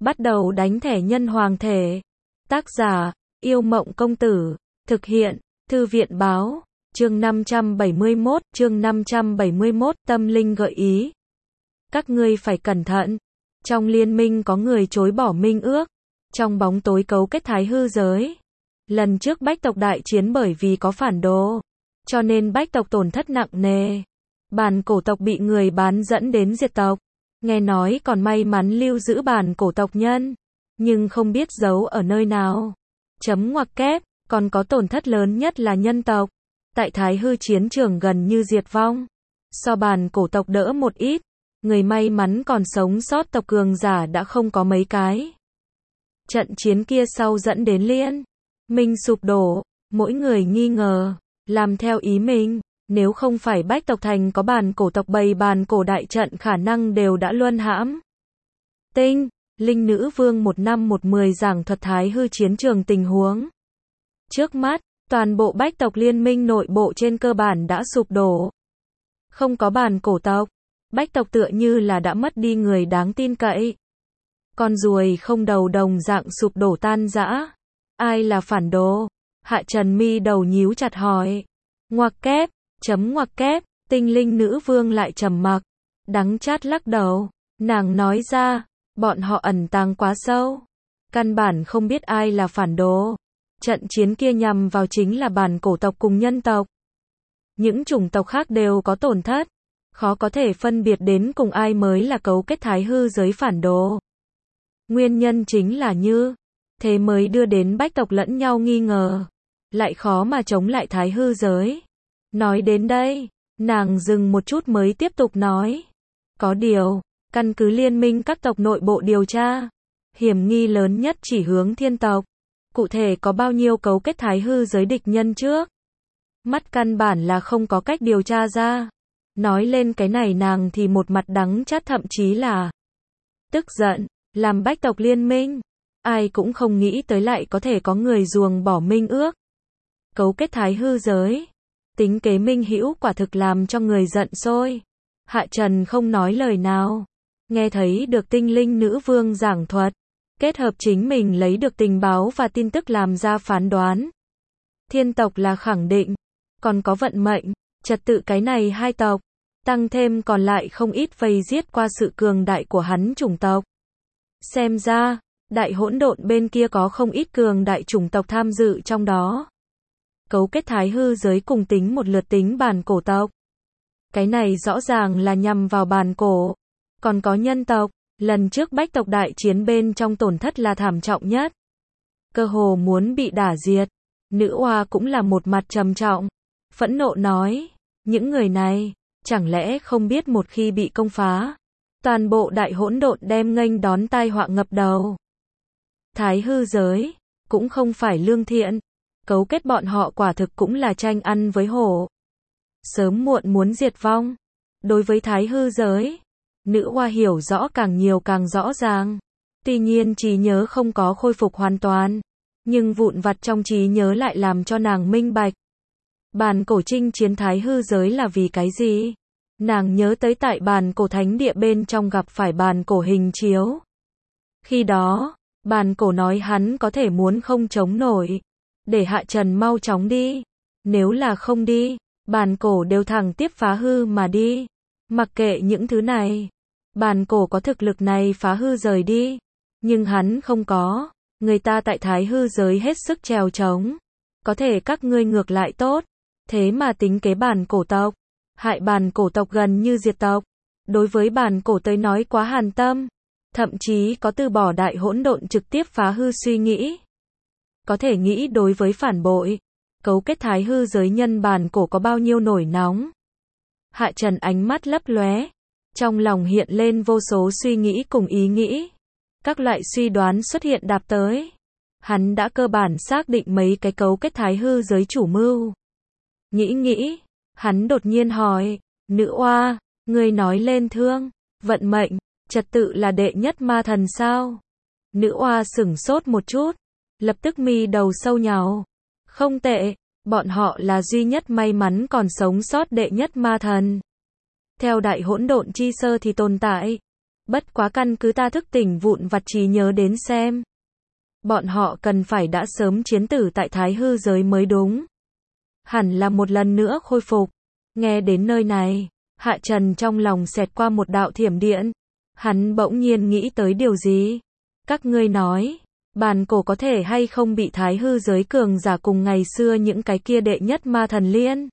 Bắt đầu đánh thẻ nhân hoàng thể. Tác giả, Yêu Mộng Công Tử. Thực hiện, Thư viện Báo. Chương 571, tâm linh gợi ý. Các ngươi phải cẩn thận. Trong liên minh có người chối bỏ minh ước. Trong bóng tối cấu kết thái hư giới. Lần trước Bách tộc đại chiến bởi vì có phản đồ, cho nên Bách tộc tổn thất nặng nề. Bản cổ tộc bị người bán dẫn đến diệt tộc. Nghe nói còn may mắn lưu giữ bản cổ tộc nhân, nhưng không biết giấu ở nơi nào. Ngoặc kép, còn có tổn thất lớn nhất là nhân tộc. Tại thái hư chiến trường gần như diệt vong. So bản cổ tộc đỡ một ít, người may mắn còn sống sót tộc cường giả đã không có mấy cái. Trận chiến kia sau dẫn đến liên minh sụp đổ, mỗi người nghi ngờ, làm theo ý mình. Nếu không phải Bách tộc thành có bản cổ tộc bày bản cổ đại trận khả năng đều đã luân hãm. Tinh, Linh Nữ Vương 1/10 giảng thuật thái hư chiến trường tình huống. Trước mắt, toàn bộ Bách tộc liên minh nội bộ trên cơ bản đã sụp đổ. Không có bản cổ tộc, Bách tộc tựa như là đã mất đi người đáng tin cậy. Con ruồi không đầu đồng dạng sụp đổ tan rã. Ai là phản đồ? Hạ Trần mi đầu nhíu chặt hỏi. Ngoặc kép, ngoặc kép, Tinh Linh Nữ Vương lại trầm mặc, đắng chát lắc đầu. Nàng nói ra, bọn họ ẩn tàng quá sâu, căn bản không biết ai là phản đồ. Trận chiến kia nhằm vào chính là bản cổ tộc cùng nhân tộc. Những chủng tộc khác đều có tổn thất, khó có thể phân biệt đến cùng ai mới là cấu kết thái hư giới phản đồ. Nguyên nhân chính là như thế mới đưa đến Bách tộc lẫn nhau nghi ngờ, lại khó mà chống lại thái hư giới. Nói đến đây, nàng dừng một chút mới tiếp tục nói. Có điều, căn cứ liên minh các tộc nội bộ điều tra, hiểm nghi lớn nhất chỉ hướng thiên tộc. Cụ thể có bao nhiêu cấu kết thái hư giới địch nhân trước mắt căn bản là không có cách điều tra ra. Nói lên cái này nàng thì một mặt đắng chát, thậm chí là tức giận. Làm Bách tộc liên minh, ai cũng không nghĩ tới lại có thể có người ruồng bỏ minh ước, cấu kết thái hư giới. Tính kế minh hữu quả thực làm cho người giận sôi. Hạ Trần không nói lời nào, nghe thấy được Tinh Linh Nữ Vương giảng thuật, kết hợp chính mình lấy được tình báo và tin tức làm ra phán đoán. Thiên tộc là khẳng định, còn có vận mệnh, trật tự cái này hai tộc, tăng thêm còn lại không ít vây giết qua sự cường đại của hắn chủng tộc. Xem ra, đại hỗn độn bên kia có không ít cường đại chủng tộc tham dự trong đó. Cấu kết thái hư giới cùng tính một lượt tính bản cổ tộc. Cái này rõ ràng là nhằm vào bản cổ. Còn có nhân tộc, lần trước Bách tộc đại chiến bên trong tổn thất là thảm trọng nhất. Cơ hồ muốn bị đả diệt. Nữ oa cũng là một mặt trầm trọng, phẫn nộ nói, những người này, chẳng lẽ không biết một khi bị công phá, toàn bộ đại hỗn độn đem nghênh đón tai họa ngập đầu. Thái hư giới, cũng không phải lương thiện, cấu kết bọn họ quả thực cũng là tranh ăn với hổ. Sớm muộn muốn diệt vong. Đối với thái hư giới, nữ oa hiểu rõ càng nhiều càng rõ ràng. Tuy nhiên trí nhớ không có khôi phục hoàn toàn, nhưng vụn vặt trong trí nhớ lại làm cho nàng minh bạch. Bản cổ chinh chiến thái hư giới là vì cái gì? Nàng nhớ tới tại bản cổ thánh địa bên trong gặp phải bản cổ hình chiếu. Khi đó, bản cổ nói hắn có thể muốn không chống nổi, để Hạ Trần mau chóng đi. Nếu là không đi, bản cổ đều thẳng tiếp phá hư mà đi. Mặc kệ những thứ này, bản cổ có thực lực này phá hư rời đi, nhưng hắn không có. Người ta tại thái hư giới hết sức trèo trống, có thể các ngươi ngược lại tốt, thế mà tính kế bản cổ tộc, hại bản cổ tộc gần như diệt tộc. Đối với bản cổ tới nói quá hàn tâm, thậm chí có từ bỏ đại hỗn độn trực tiếp phá hư suy nghĩ. Có thể nghĩ đối với phản bội, cấu kết thái hư giới nhân bản cổ có bao nhiêu nổi nóng. Hạ Trần ánh mắt lấp lóe, trong lòng hiện lên vô số suy nghĩ cùng ý nghĩ. Các loại suy đoán xuất hiện đạp tới. Hắn đã cơ bản xác định mấy cái cấu kết thái hư giới chủ mưu. Nghĩ, hắn đột nhiên hỏi, nữ oa, ngươi nói lên thương, vận mệnh, trật tự là đệ nhất ma thần sao? Nữ oa sửng sốt một chút, lập tức mi đầu sâu nhàu. Không tệ, bọn họ là duy nhất may mắn còn sống sót đệ nhất ma thần. Theo đại hỗn độn chi sơ thì tồn tại Bất quá căn cứ ta thức tỉnh vụn vặt trí nhớ đến xem. Bọn họ cần phải đã sớm chiến tử tại thái hư giới mới đúng. Hẳn là một lần nữa khôi phục. Nghe đến nơi này, Hạ Trần trong lòng xẹt qua một đạo thiểm điện. Hắn bỗng nhiên nghĩ tới điều gì? Các ngươi nói, bàn cổ có thể hay không bị thái hư giới cường giả cùng ngày xưa những cái kia đệ nhất ma thần liên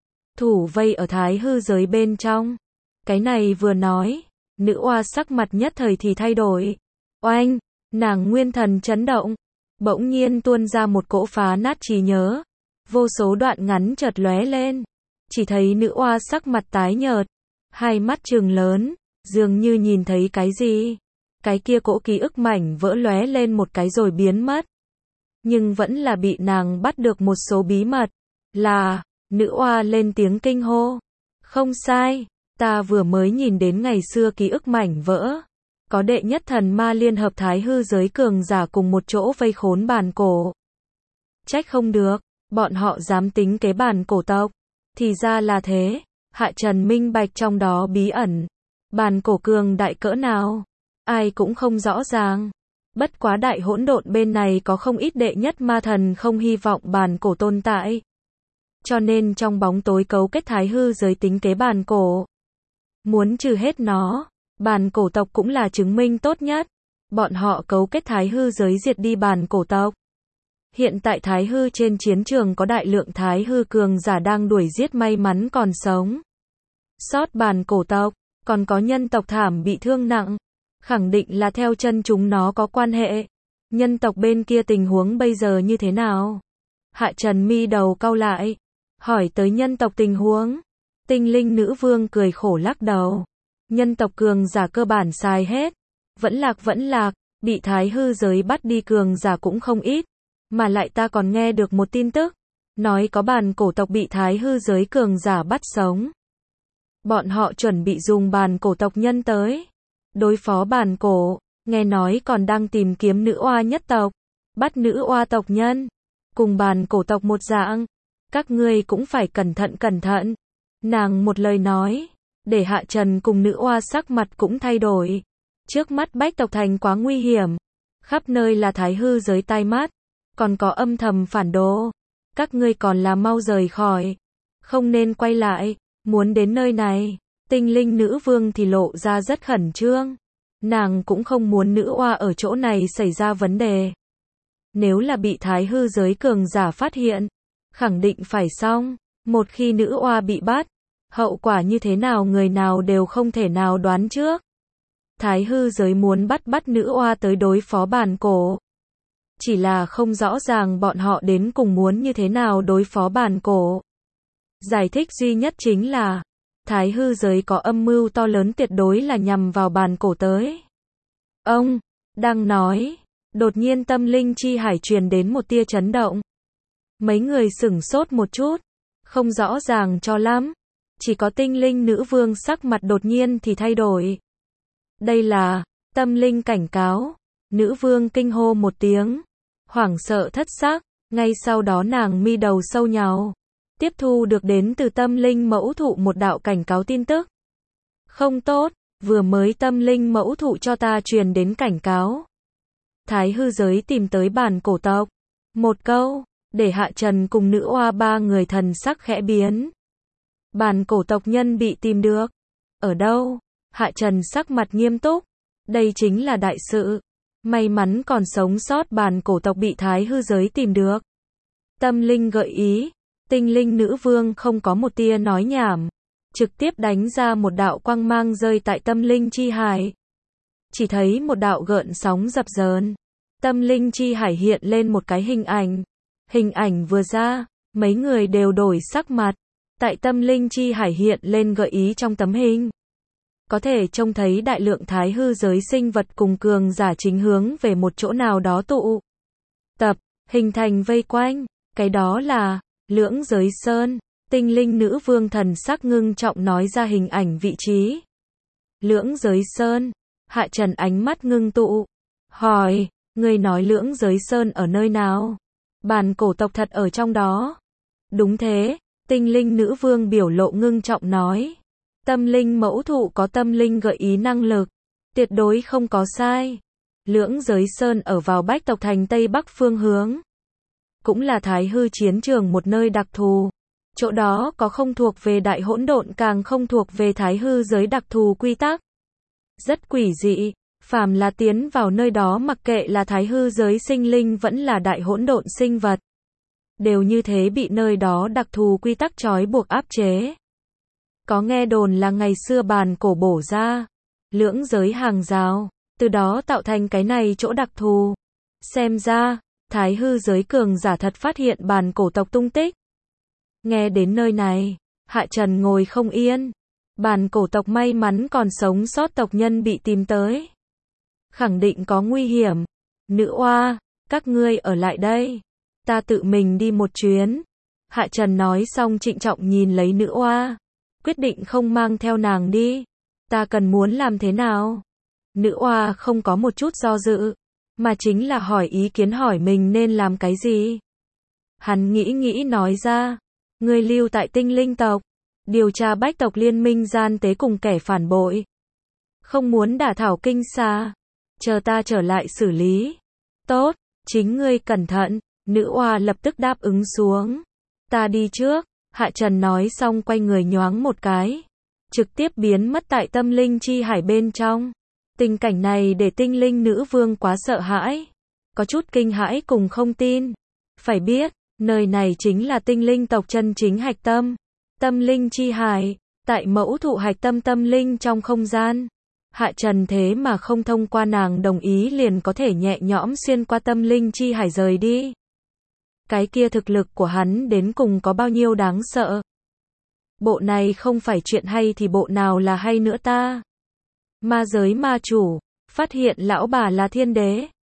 thủ vây ở thái hư giới bên trong. Cái này vừa nói, nữ oa sắc mặt nhất thời thì thay đổi. Oanh, nàng nguyên thần chấn động, bỗng nhiên tuôn ra một cỗ phá nát trí nhớ. Vô số đoạn ngắn chợt lóe lên, chỉ thấy nữ oa sắc mặt tái nhợt, hai mắt trừng lớn, dường như nhìn thấy cái gì. Cái kia cỗ ký ức mảnh vỡ lóe lên một cái rồi biến mất. Nhưng vẫn là bị nàng bắt được một số bí mật. Là, nữ oa lên tiếng kinh hô. Không sai, ta vừa mới nhìn đến ngày xưa ký ức mảnh vỡ. Có đệ nhất thần ma liên hợp thái hư giới cường giả cùng một chỗ vây khốn bàn cổ. Trách không được, bọn họ dám tính kế bàn cổ tộc. Thì ra là thế, Hạ Trần minh bạch trong đó bí ẩn. Bàn cổ cường đại cỡ nào? Ai cũng không rõ ràng. Bất quá đại hỗn độn bên này có không ít đệ nhất ma thần không hy vọng bàn cổ tồn tại. Cho nên trong bóng tối cấu kết thái hư giới tính kế bàn cổ. Muốn trừ hết nó, bàn cổ tộc cũng là chứng minh tốt nhất. Bọn họ cấu kết thái hư giới diệt đi bàn cổ tộc. Hiện tại thái hư trên chiến trường có đại lượng thái hư cường giả đang đuổi giết may mắn còn sống. Sót bàn cổ tộc, còn có nhân tộc thảm bị thương nặng. Khẳng định là theo chân chúng nó có quan hệ. Nhân tộc bên kia tình huống bây giờ như thế nào? Hạ Trần mi đầu cau lại, hỏi tới nhân tộc tình huống. Tinh linh nữ vương cười khổ lắc đầu. Nhân tộc cường giả cơ bản sai hết. Vẫn lạc, bị thái hư giới bắt đi cường giả cũng không ít. Mà lại ta còn nghe được một tin tức. Nói có bàn cổ tộc bị thái hư giới cường giả bắt sống. Bọn họ chuẩn bị dùng bàn cổ tộc nhân tới đối phó bàn cổ, nghe nói còn đang tìm kiếm nữ oa nhất tộc, bắt nữ oa tộc nhân, cùng bàn cổ tộc một dạng. Các ngươi cũng phải cẩn thận. Nàng một lời nói, để Hạ Trần cùng nữ oa sắc mặt cũng thay đổi. Trước mắt Bách tộc thành quá nguy hiểm, khắp nơi là thái hư giới tai mắt, còn có âm thầm phản đồ. Các ngươi còn là mau rời khỏi, không nên quay lại, muốn đến nơi này. Tinh linh nữ vương thì lộ ra rất khẩn trương. Nàng cũng không muốn nữ oa ở chỗ này xảy ra vấn đề. Nếu là bị thái hư giới cường giả phát hiện, khẳng định phải xong. Một khi nữ oa bị bắt, hậu quả như thế nào người nào đều không thể nào đoán trước. Thái hư giới muốn bắt nữ oa tới đối phó bàn cổ. Chỉ là không rõ ràng bọn họ đến cùng muốn như thế nào đối phó bàn cổ. Giải thích duy nhất chính là thái hư giới có âm mưu to lớn tuyệt đối là nhằm vào bàn cổ tới. Ông đang nói, đột nhiên tâm linh chi hải truyền đến một tia chấn động. Mấy người sửng sốt một chút, không rõ ràng cho lắm. Chỉ có tinh linh nữ vương sắc mặt đột nhiên thì thay đổi. Đây là tâm linh cảnh cáo. Nữ vương kinh hô một tiếng, hoảng sợ thất sắc. Ngay sau đó nàng mi đầu sâu nhào, tiếp thu được đến từ tâm linh mẫu thụ một đạo cảnh cáo tin tức. Không tốt, vừa mới tâm linh mẫu thụ cho ta truyền đến cảnh cáo. Thái hư giới tìm tới bàn cổ tộc. Một câu, để Hạ Trần cùng nữ oa ba người thần sắc khẽ biến. Bàn cổ tộc nhân bị tìm được. Ở đâu? Hạ Trần sắc mặt nghiêm túc. Đây chính là đại sự. May mắn còn sống sót bàn cổ tộc bị thái hư giới tìm được. Tâm linh gợi ý. Tinh linh nữ vương không có một tia nói nhảm, trực tiếp đánh ra một đạo quang mang rơi tại tâm linh chi hải. Chỉ thấy một đạo gợn sóng dập dờn. Tâm linh chi hải hiện lên một cái hình ảnh. Hình ảnh vừa ra, mấy người đều đổi sắc mặt. Tại tâm linh chi hải hiện lên gợi ý trong tấm hình. Có thể trông thấy đại lượng thái hư giới sinh vật cùng cường giả chính hướng về một chỗ nào đó tụ tập, hình thành vây quanh. Cái đó là Lưỡng Giới Sơn. Tinh linh nữ vương thần sắc ngưng trọng nói ra hình ảnh vị trí. Lưỡng Giới Sơn. Hạ Trần ánh mắt ngưng tụ, hỏi, ngươi nói Lưỡng Giới Sơn ở nơi nào? Bàn cổ tộc thật ở trong đó. Đúng thế, tinh linh nữ vương biểu lộ ngưng trọng nói. Tâm linh mẫu thụ có tâm linh gợi ý năng lực. Tuyệt đối không có sai. Lưỡng Giới Sơn ở vào Bách tộc thành Tây Bắc phương hướng. Cũng là Thái hư chiến trường một nơi đặc thù. Chỗ đó có không thuộc về đại hỗn độn, càng không thuộc về Thái hư giới đặc thù quy tắc. Rất quỷ dị, phàm là tiến vào nơi đó mặc kệ là Thái hư giới sinh linh vẫn là đại hỗn độn sinh vật, đều như thế bị nơi đó đặc thù quy tắc trói buộc áp chế. Có nghe đồn là ngày xưa bàn cổ bổ ra lưỡng giới hàng rào, từ đó tạo thành cái này chỗ đặc thù. Xem ra, Thái hư giới cường giả thật phát hiện bàn cổ tộc tung tích. Nghe đến nơi này, Hạ Trần ngồi không yên. Bàn cổ tộc may mắn còn sống sót tộc nhân bị tìm tới, khẳng định có nguy hiểm. Nữ oa, các ngươi ở lại đây, ta tự mình đi một chuyến. Hạ Trần nói xong trịnh trọng nhìn lấy nữ oa, quyết định không mang theo nàng đi. Ta cần muốn làm thế nào? Nữ oa không có một chút do dự, mà chính là hỏi ý kiến, hỏi mình nên làm cái gì. Hắn nghĩ nói ra, ngươi lưu tại Tinh Linh tộc, điều tra Bách tộc liên minh gian tế cùng kẻ phản bội. Không muốn đả thảo kinh xa, chờ ta trở lại xử lý. Tốt, chính ngươi cẩn thận. Nữ oa lập tức đáp ứng xuống. Ta đi trước. Hạ Trần nói xong quay người nhoáng một cái, trực tiếp biến mất tại tâm linh chi hải bên trong. Tình cảnh này để tinh linh nữ vương quá sợ hãi, có chút kinh hãi cùng không tin. Phải biết, nơi này chính là tinh linh tộc chân chính hạch tâm. Tâm linh chi hải, tại mẫu thụ hạch tâm tâm linh trong không gian. Hạ Trần thế mà không thông qua nàng đồng ý liền có thể nhẹ nhõm xuyên qua tâm linh chi hải rời đi. Cái kia thực lực của hắn đến cùng có bao nhiêu đáng sợ. Bộ này không phải chuyện hay thì bộ nào là hay nữa ta. Ma giới ma chủ, phát hiện lão bà là thiên đế.